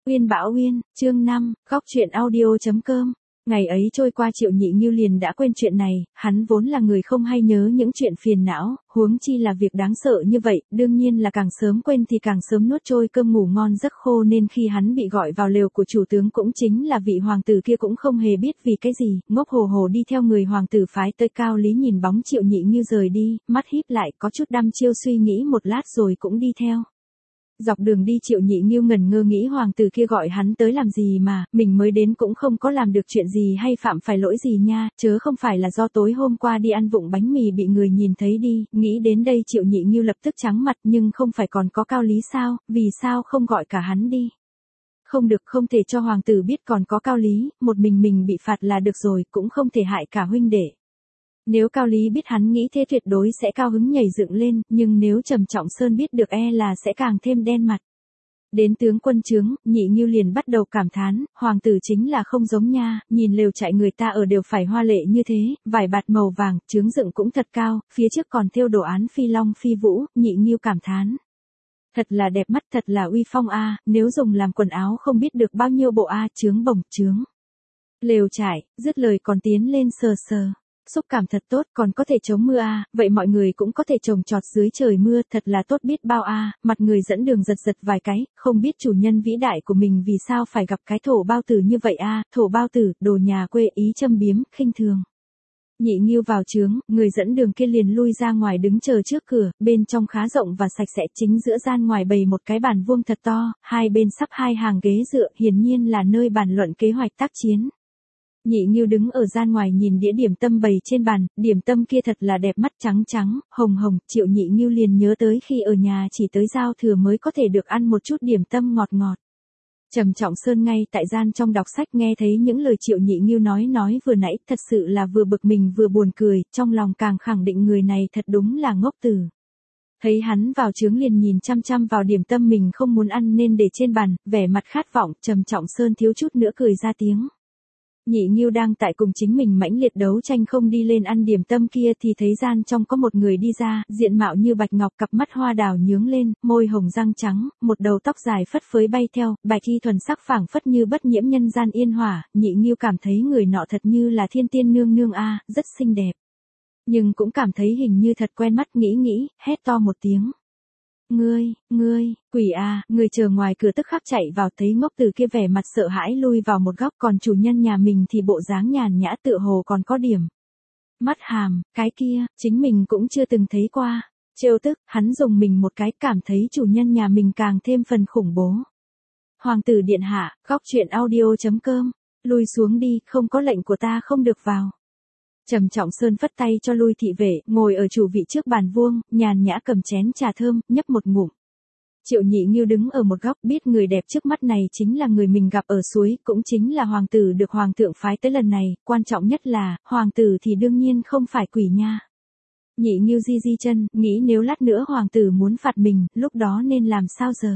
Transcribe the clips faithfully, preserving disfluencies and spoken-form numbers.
Uyên Bảo Uyên, chương năm, góc truyện audio chấm com. Ngày ấy trôi qua Triệu Nhị Nghiêu liền đã quên chuyện này, hắn vốn là người không hay nhớ những chuyện phiền não, huống chi là việc đáng sợ như vậy, đương nhiên là càng sớm quên thì càng sớm nuốt trôi cơm ngủ ngon giấc khô, nên khi hắn bị gọi vào lều của chủ tướng cũng chính là vị hoàng tử kia cũng không hề biết vì cái gì, ngốc hồ hồ đi theo người hoàng tử phái tới Cao Lý, nhìn bóng Triệu Nhị Nghiêu rời đi, mắt híp lại có chút đăm chiêu suy nghĩ một lát rồi cũng đi theo. Dọc đường đi Triệu Nhị Nghiêu ngẩn ngơ nghĩ hoàng tử kia gọi hắn tới làm gì mà, mình mới đến cũng không có làm được chuyện gì hay phạm phải lỗi gì nha, chớ không phải là do tối hôm qua đi ăn vụng bánh mì bị người nhìn thấy đi, nghĩ đến đây Triệu Nhị Nghiêu lập tức trắng mặt, nhưng không phải còn có Cao Lý sao, vì sao không gọi cả hắn đi. Không được, không thể cho hoàng tử biết còn có Cao Lý, một mình mình bị phạt là được rồi, cũng không thể hại cả huynh đệ. Nếu Cao Lý biết hắn nghĩ thế tuyệt đối sẽ cao hứng nhảy dựng lên, nhưng nếu Trầm Trọng Sơn biết được e là sẽ càng thêm đen mặt. Đến tướng quân trướng, Nhị Nghiêu liền bắt đầu cảm thán, hoàng tử chính là không giống nha, nhìn lều trại người ta ở đều phải hoa lệ như thế, vải bạt màu vàng, trướng dựng cũng thật cao, phía trước còn thêu đồ án phi long phi vũ, Nhị Nghiêu cảm thán. Thật là đẹp mắt, thật là uy phong a, nếu dùng làm quần áo không biết được bao nhiêu bộ a, trướng bổng trướng. Lều trại, dứt lời còn tiến lên sờ sờ. Xúc cảm thật tốt, còn có thể chống mưa a, vậy mọi người cũng có thể trồng trọt dưới trời mưa, thật là tốt biết bao a. Mặt người dẫn đường giật giật vài cái, không biết chủ nhân vĩ đại của mình vì sao phải gặp cái thổ bao tử như vậy a, thổ bao tử, đồ nhà quê, ý châm biếm, khinh thường. Nhị Nghiêu vào trướng, người dẫn đường kia liền lui ra ngoài đứng chờ trước cửa, bên trong khá rộng và sạch sẽ, chính giữa gian ngoài bày một cái bàn vuông thật to, hai bên sắp hai hàng ghế dựa, hiển nhiên là nơi bàn luận kế hoạch tác chiến. Nhị Nghiêu đứng ở gian ngoài nhìn đĩa điểm tâm bày trên bàn, điểm tâm kia thật là đẹp mắt, trắng trắng, hồng hồng, Triệu Nhị Nghiêu liền nhớ tới khi ở nhà chỉ tới giao thừa mới có thể được ăn một chút điểm tâm ngọt ngọt. Trầm Trọng Sơn ngay tại gian trong đọc sách nghe thấy những lời Triệu Nhị Nghiêu nói nói vừa nãy, thật sự là vừa bực mình vừa buồn cười, trong lòng càng khẳng định người này thật đúng là ngốc tử. Thấy hắn vào trướng liền nhìn chăm chăm vào điểm tâm mình không muốn ăn nên để trên bàn, vẻ mặt khát vọng, Trầm Trọng Sơn thiếu chút nữa cười ra tiếng. Nhị Nghiêu đang tại cùng chính mình mãnh liệt đấu tranh không đi lên ăn điểm tâm kia thì thấy gian trong có một người đi ra, diện mạo như bạch ngọc, cặp mắt hoa đào nhướng lên, môi hồng răng trắng, một đầu tóc dài phất phới bay theo, bạch y thuần sắc phảng phất như bất nhiễm nhân gian yên hỏa, Nhị Nghiêu cảm thấy người nọ thật như là thiên tiên nương nương a, rất xinh đẹp. Nhưng cũng cảm thấy hình như thật quen mắt, nghĩ nghĩ, hét to một tiếng. Ngươi, ngươi, quỷ à, người chờ ngoài cửa tức khắc chạy vào, thấy ngốc tử kia vẻ mặt sợ hãi lui vào một góc, còn chủ nhân nhà mình thì bộ dáng nhàn nhã tựa hồ còn có điểm. Mắt hàm, cái kia, chính mình cũng chưa từng thấy qua. Trêu tức, hắn dùng mình một cái, cảm thấy chủ nhân nhà mình càng thêm phần khủng bố. Hoàng tử điện hạ, góc truyện audio chấm com, lui xuống đi, không có lệnh của ta không được vào. Trầm Trọng Sơn phất tay cho lui thị vệ, ngồi ở chủ vị trước bàn vuông, nhàn nhã cầm chén trà thơm, nhấp một ngụm. Triệu Nhị Nghiêu đứng ở một góc, biết người đẹp trước mắt này chính là người mình gặp ở suối, cũng chính là hoàng tử được hoàng thượng phái tới lần này, quan trọng nhất là, hoàng tử thì đương nhiên không phải quỷ nha. Nhị Nghiêu di di chân, nghĩ nếu lát nữa hoàng tử muốn phạt mình, lúc đó nên làm sao giờ?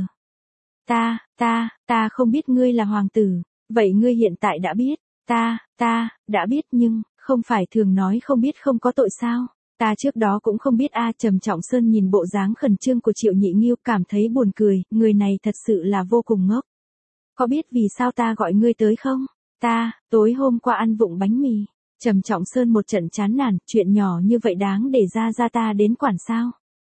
Ta, ta, ta không biết ngươi là hoàng tử, vậy ngươi hiện tại đã biết, ta, ta, đã biết nhưng... Không phải thường nói không biết không có tội sao? Ta trước đó cũng không biết a. À, Trầm Trọng Sơn nhìn bộ dáng khẩn trương của Triệu Nhị Nghiêu cảm thấy buồn cười, người này thật sự là vô cùng ngốc. Có biết vì sao ta gọi ngươi tới không? Ta, tối hôm qua ăn vụng bánh mì. Trầm Trọng Sơn một trận chán nản, chuyện nhỏ như vậy đáng để ra ra ta đến quản sao?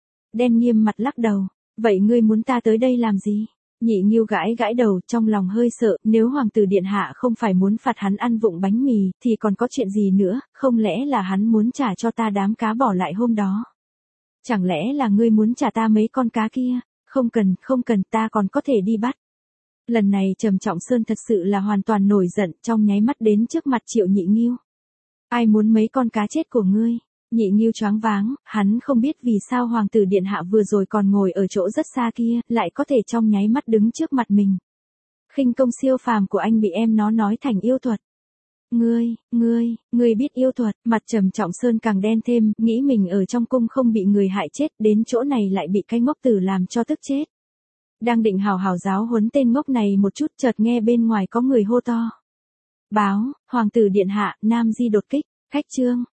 Đen nghiêm mặt lắc đầu, vậy ngươi muốn ta tới đây làm gì? Nhị Nghiêu gãi gãi đầu, trong lòng hơi sợ, nếu hoàng tử điện hạ không phải muốn phạt hắn ăn vụng bánh mì, thì còn có chuyện gì nữa, không lẽ là hắn muốn trả cho ta đám cá bỏ lại hôm đó? Chẳng lẽ là ngươi muốn trả ta mấy con cá kia? Không cần, không cần, ta còn có thể đi bắt. Lần này Trầm Trọng Sơn thật sự là hoàn toàn nổi giận, trong nháy mắt đến trước mặt Triệu Nhị Nghiêu. Ai muốn mấy con cá chết của ngươi? Nhị Nghiêu choáng váng, hắn không biết vì sao hoàng tử điện hạ vừa rồi còn ngồi ở chỗ rất xa kia, lại có thể trong nháy mắt đứng trước mặt mình. Khinh công siêu phàm của anh bị em nó nói thành yêu thuật. Ngươi, ngươi, ngươi biết yêu thuật, mặt Trầm Trọng Sơn càng đen thêm, nghĩ mình ở trong cung không bị người hại chết, đến chỗ này lại bị cái ngốc tử làm cho tức chết. Đang định hào hào giáo huấn tên ngốc này một chút, chợt nghe bên ngoài có người hô to. Báo, hoàng tử điện hạ, Nam Di đột kích, khách trương.